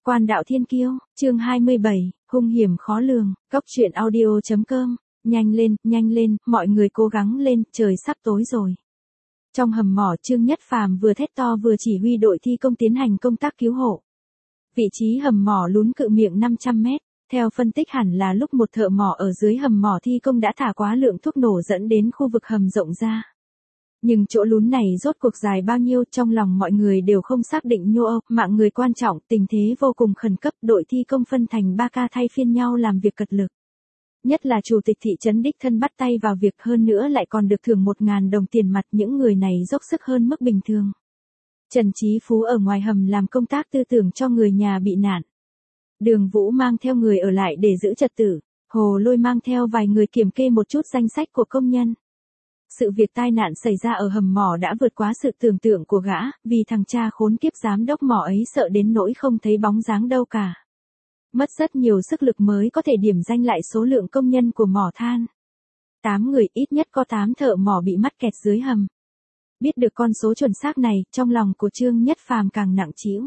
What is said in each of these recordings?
Quan đạo thiên kiêu, chương 27, hung hiểm khó lường, Cốc truyện audio.com, nhanh lên, mọi người cố gắng lên, trời sắp tối rồi. Trong hầm mỏ Trương Nhất Phàm vừa thét to vừa chỉ huy đội thi công tiến hành công tác cứu hộ. Vị trí hầm mỏ lún cự miệng 500 mét, theo phân tích hẳn là lúc một thợ mỏ ở dưới hầm mỏ thi công đã thả quá lượng thuốc nổ dẫn đến khu vực hầm rộng ra. Nhưng chỗ lún này rốt cuộc dài bao nhiêu trong lòng mọi người đều không xác định nhô âu, mạng người quan trọng, tình thế vô cùng khẩn cấp, đội thi công phân thành 3 ca thay phiên nhau làm việc cật lực. Nhất là chủ tịch thị trấn đích thân bắt tay vào việc, hơn nữa lại còn được thưởng 1.000 đồng tiền mặt, những người này dốc sức hơn mức bình thường. Trần Chí Phú ở ngoài hầm làm công tác tư tưởng cho người nhà bị nạn. Đường Vũ mang theo người ở lại để giữ trật tự, Hồ Lôi mang theo vài người kiểm kê một chút danh sách của công nhân. Sự việc tai nạn xảy ra ở hầm mỏ đã vượt quá sự tưởng tượng của gã, vì thằng cha khốn kiếp giám đốc mỏ ấy sợ đến nỗi không thấy bóng dáng đâu cả. Mất rất nhiều sức lực mới có thể điểm danh lại số lượng công nhân của mỏ than. 8 người, ít nhất có 8 thợ mỏ bị mắc kẹt dưới hầm. Biết được con số chuẩn xác này, trong lòng của Trương Nhất Phàm càng nặng trĩu.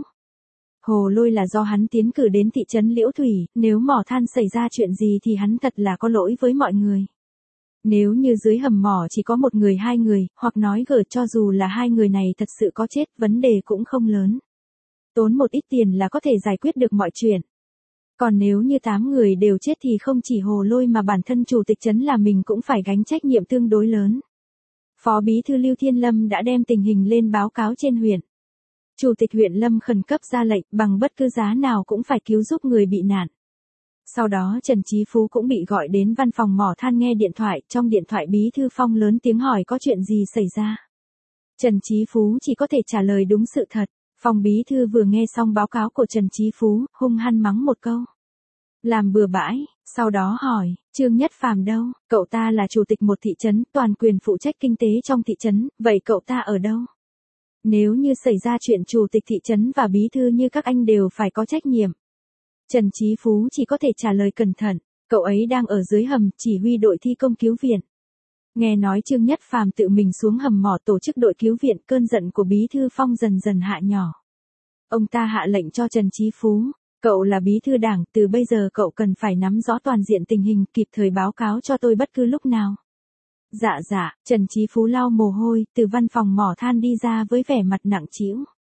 Hồ Lôi là do hắn tiến cử đến thị trấn Liễu Thủy, nếu mỏ than xảy ra chuyện gì thì hắn thật là có lỗi với mọi người. Nếu như dưới hầm mỏ chỉ có một người 2 người, hoặc nói gở cho dù là 2 người này thật sự có chết, vấn đề cũng không lớn. Tốn một ít tiền là có thể giải quyết được mọi chuyện. Còn nếu như 8 người đều chết thì không chỉ Hồ Lôi mà bản thân chủ tịch trấn là mình cũng phải gánh trách nhiệm tương đối lớn. Phó bí thư Lưu Thiên Lâm đã đem tình hình lên báo cáo trên huyện. Chủ tịch huyện Lâm khẩn cấp ra lệnh bằng bất cứ giá nào cũng phải cứu giúp người bị nạn. Sau đó Trần Chí Phú cũng bị gọi đến văn phòng mỏ than nghe điện thoại, trong điện thoại bí thư Phong lớn tiếng hỏi có chuyện gì xảy ra. Trần Chí Phú chỉ có thể trả lời đúng sự thật. Phong bí thư vừa nghe xong báo cáo của Trần Chí Phú, hung hăng mắng một câu. Làm bừa bãi, sau đó hỏi, Trương Nhất Phàm đâu? Cậu ta là chủ tịch một thị trấn, toàn quyền phụ trách kinh tế trong thị trấn, vậy cậu ta ở đâu? Nếu như xảy ra chuyện chủ tịch thị trấn và bí thư như các anh đều phải có trách nhiệm. Trần Chí Phú chỉ có thể trả lời cẩn thận, cậu ấy đang ở dưới hầm chỉ huy đội thi công cứu viện. Nghe nói Trương Nhất Phàm tự mình xuống hầm mỏ tổ chức đội cứu viện, cơn giận của bí thư Phong dần dần hạ nhỏ. Ông ta hạ lệnh cho Trần Chí Phú, cậu là bí thư đảng, từ bây giờ cậu cần phải nắm rõ toàn diện tình hình, kịp thời báo cáo cho tôi bất cứ lúc nào. Dạ, Trần Chí Phú lau mồ hôi, từ văn phòng mỏ than đi ra với vẻ mặt nặng trĩu.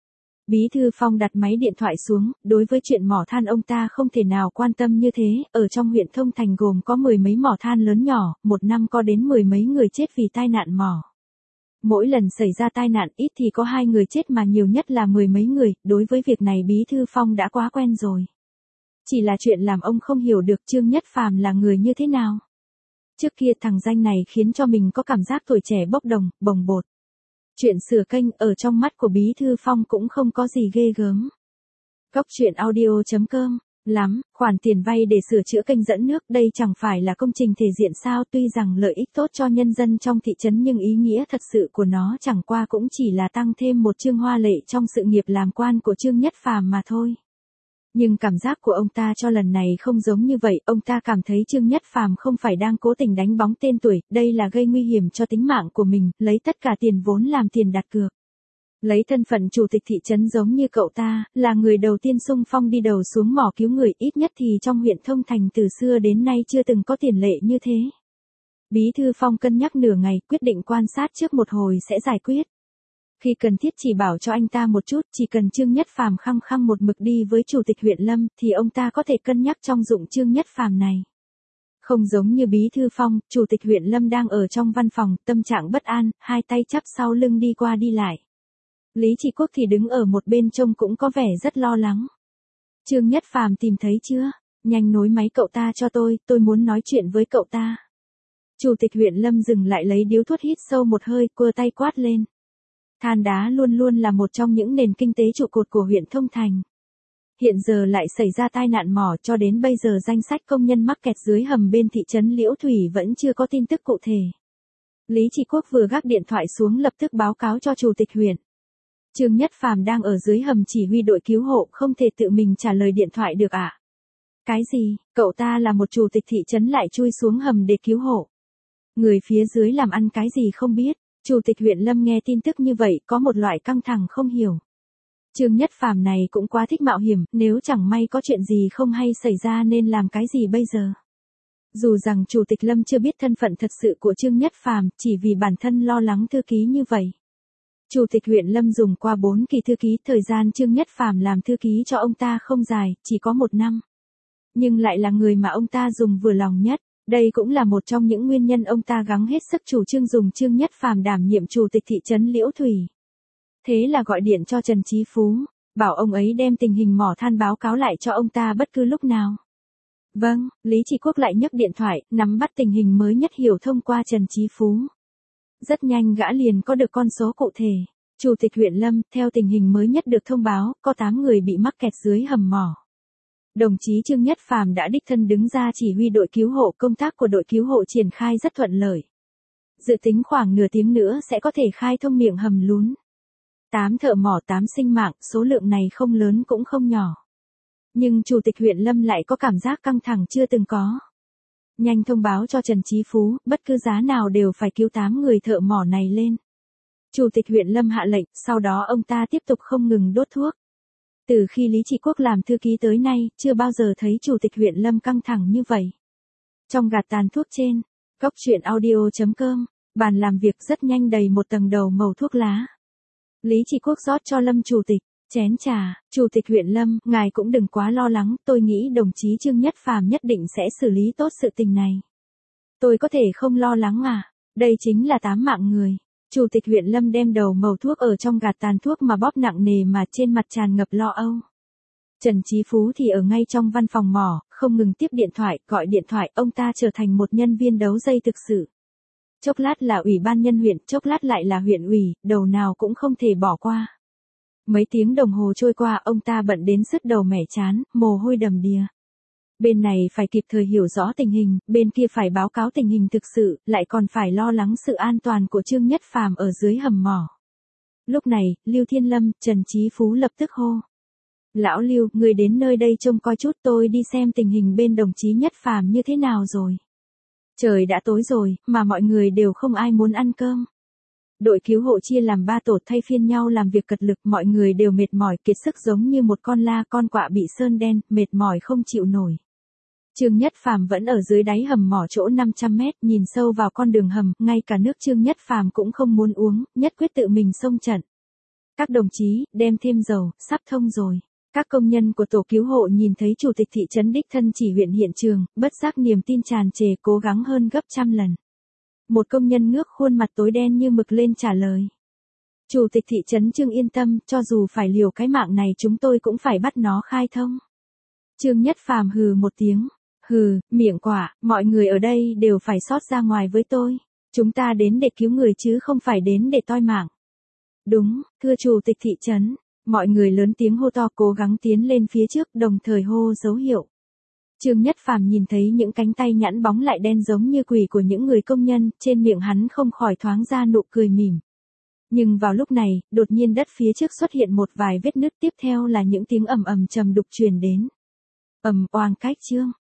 Bí thư Phong đặt máy điện thoại xuống, đối với chuyện mỏ than ông ta không thể nào quan tâm như thế, ở trong huyện Thông Thành gồm có 10 mấy mỏ than lớn nhỏ, một năm có đến 10 mấy người chết vì tai nạn mỏ. Mỗi lần xảy ra tai nạn ít thì có 2 người chết mà nhiều nhất là 10 mấy người, đối với việc này Bí thư Phong đã quá quen rồi. Chỉ là chuyện làm ông không hiểu được Trương Nhất Phàm là người như thế nào. Trước kia thằng danh này khiến cho mình có cảm giác tuổi trẻ bốc đồng, bồng bột. Chuyện sửa kênh ở trong mắt của Bí thư Phong cũng không có gì ghê gớm. Cốc truyện audio.com, khoản tiền vay để sửa chữa kênh dẫn nước, đây chẳng phải là công trình thể diện sao? Tuy rằng lợi ích tốt cho nhân dân trong thị trấn nhưng ý nghĩa thật sự của nó chẳng qua cũng chỉ là tăng thêm một chương hoa lệ trong sự nghiệp làm quan của Trương Nhất Phàm mà thôi. Nhưng cảm giác của ông ta cho lần này không giống như vậy, ông ta cảm thấy Trương Nhất Phàm không phải đang cố tình đánh bóng tên tuổi, đây là gây nguy hiểm cho tính mạng của mình, lấy tất cả tiền vốn làm tiền đặt cược. Lấy thân phận chủ tịch thị trấn giống như cậu ta, là người đầu tiên xung phong đi đầu xuống mỏ cứu người, ít nhất thì trong huyện Thông Thành từ xưa đến nay chưa từng có tiền lệ như thế. Bí thư Phong cân nhắc nửa ngày, quyết định quan sát trước một hồi sẽ giải quyết. Khi cần thiết chỉ bảo cho anh ta một chút, chỉ cần Trương Nhất Phàm khăng khăng một mực đi với chủ tịch huyện Lâm, thì ông ta có thể cân nhắc trong dụng Trương Nhất Phàm này. Không giống như Bí thư Phong, chủ tịch huyện Lâm đang ở trong văn phòng, tâm trạng bất an, hai tay chắp sau lưng đi qua đi lại. Lý Trị Quốc thì đứng ở một bên trông cũng có vẻ rất lo lắng. Trương Nhất Phàm tìm thấy chưa? Nhanh nối máy cậu ta cho tôi muốn nói chuyện với cậu ta. Chủ tịch huyện Lâm dừng lại lấy điếu thuốc hít sâu một hơi, quơ tay quát lên. Than đá luôn luôn là một trong những nền kinh tế trụ cột của huyện Thông Thành. Hiện giờ lại xảy ra tai nạn mỏ, cho đến bây giờ danh sách công nhân mắc kẹt dưới hầm bên thị trấn Liễu Thủy vẫn chưa có tin tức cụ thể. Lý Trị Quốc vừa gác điện thoại xuống lập tức báo cáo cho chủ tịch huyện. Trương Nhất Phàm đang ở dưới hầm chỉ huy đội cứu hộ, không thể tự mình trả lời điện thoại được ạ. Cái gì? Cậu ta là một chủ tịch thị trấn lại chui xuống hầm để cứu hộ. Người phía dưới làm ăn cái gì không biết. Chủ tịch huyện Lâm nghe tin tức như vậy có một loại căng thẳng không hiểu. Trương Nhất Phàm này cũng quá thích mạo hiểm, nếu chẳng may có chuyện gì không hay xảy ra nên làm cái gì bây giờ. Dù rằng Chủ tịch Lâm chưa biết thân phận thật sự của Trương Nhất Phàm, chỉ vì bản thân lo lắng thư ký như vậy. Chủ tịch huyện Lâm dùng qua 4 kỳ thư ký, thời gian Trương Nhất Phàm làm thư ký cho ông ta không dài, chỉ có 1 năm. Nhưng lại là người mà ông ta dùng vừa lòng nhất. Đây cũng là một trong những nguyên nhân ông ta gắng hết sức chủ trương dùng Trương Nhất Phàm đảm nhiệm chủ tịch thị trấn Liễu Thủy. Thế là gọi điện cho Trần Chí Phú, bảo ông ấy đem tình hình mỏ than báo cáo lại cho ông ta bất cứ lúc nào. Vâng, Lý Chỉ Quốc lại nhấc điện thoại, nắm bắt tình hình mới nhất hiểu thông qua Trần Chí Phú. Rất nhanh gã liền có được con số cụ thể. Chủ tịch huyện Lâm, theo tình hình mới nhất được thông báo, có 8 người bị mắc kẹt dưới hầm mỏ. Đồng chí Trương Nhất Phàm đã đích thân đứng ra chỉ huy đội cứu hộ, công tác của đội cứu hộ triển khai rất thuận lợi. Dự tính khoảng nửa tiếng nữa sẽ có thể khai thông miệng hầm lún. 8 thợ mỏ 8 sinh mạng, số lượng này không lớn cũng không nhỏ. Nhưng Chủ tịch huyện Lâm lại có cảm giác căng thẳng chưa từng có. Nhanh thông báo cho Trần Chí Phú, bất cứ giá nào đều phải cứu 8 người thợ mỏ này lên. Chủ tịch huyện Lâm hạ lệnh, sau đó ông ta tiếp tục không ngừng đốt thuốc. Từ khi Lý Chỉ Quốc làm thư ký tới nay, chưa bao giờ thấy Chủ tịch huyện Lâm căng thẳng như vậy. Trong gạt tàn thuốc trên, góc truyện audio.com, bàn làm việc rất nhanh đầy một tầng đầu màu thuốc lá. Lý Chỉ Quốc rót cho Lâm Chủ tịch chén trà. Chủ tịch huyện Lâm, ngài cũng đừng quá lo lắng, tôi nghĩ đồng chí Trương Nhất Phàm nhất định sẽ xử lý tốt sự tình này. Tôi có thể không lo lắng à, đây chính là 8 mạng người. Chủ tịch huyện Lâm đem đầu màu thuốc ở trong gạt tàn thuốc mà bóp nặng nề mà trên mặt tràn ngập lo âu. Trần Chí Phú thì ở ngay trong văn phòng mỏ, không ngừng tiếp điện thoại, gọi điện thoại, ông ta trở thành một nhân viên đấu dây thực sự. Chốc lát là ủy ban nhân huyện, chốc lát lại là huyện ủy, đầu nào cũng không thể bỏ qua. Mấy tiếng đồng hồ trôi qua, ông ta bận đến sứt đầu mẻ chán, mồ hôi đầm đìa. Bên này phải kịp thời hiểu rõ tình hình, bên kia phải báo cáo tình hình thực sự, lại còn phải lo lắng sự an toàn của Trương Nhất Phàm ở dưới hầm mỏ. Lúc này, Lưu Thiên Lâm, Trần Chí Phú lập tức hô. Lão Lưu, người đến nơi đây trông coi chút, tôi đi xem tình hình bên đồng chí Nhất Phàm như thế nào rồi. Trời đã tối rồi, mà mọi người đều không ai muốn ăn cơm. Đội cứu hộ chia làm 3 tổ thay phiên nhau làm việc cật lực, mọi người đều mệt mỏi kiệt sức giống như một con la con quạ bị sơn đen, mệt mỏi không chịu nổi. Trương Nhất Phàm vẫn ở dưới đáy hầm mỏ chỗ 500 mét, nhìn sâu vào con đường hầm, ngay cả nước Trương Nhất Phàm cũng không muốn uống, nhất quyết tự mình xông trận. Các đồng chí, đem thêm dầu, sắp thông rồi. Các công nhân của tổ cứu hộ nhìn thấy chủ tịch thị trấn đích thân chỉ huyện hiện trường, bất giác niềm tin tràn trề, cố gắng hơn gấp trăm lần. Một công nhân ngước khuôn mặt tối đen như mực lên trả lời. Chủ tịch thị trấn Trương yên tâm, cho dù phải liều cái mạng này chúng tôi cũng phải bắt nó khai thông. Trương Nhất Phàm hừ một tiếng. Hừ, miệng quả, mọi người ở đây đều phải xót ra ngoài với tôi. Chúng ta đến để cứu người chứ không phải đến để toi mạng. Đúng, thưa chủ tịch thị trấn. Mọi người lớn tiếng hô to, cố gắng tiến lên phía trước, đồng thời hô dấu hiệu. Trương Nhất Phàm nhìn thấy những cánh tay nhẵn bóng lại đen giống như quỷ của những người công nhân, trên miệng hắn không khỏi thoáng ra nụ cười mỉm. Nhưng vào lúc này, đột nhiên đất phía trước xuất hiện một vài vết nứt, tiếp theo là những tiếng ầm ầm trầm đục truyền đến. Ầm oang cách Trương.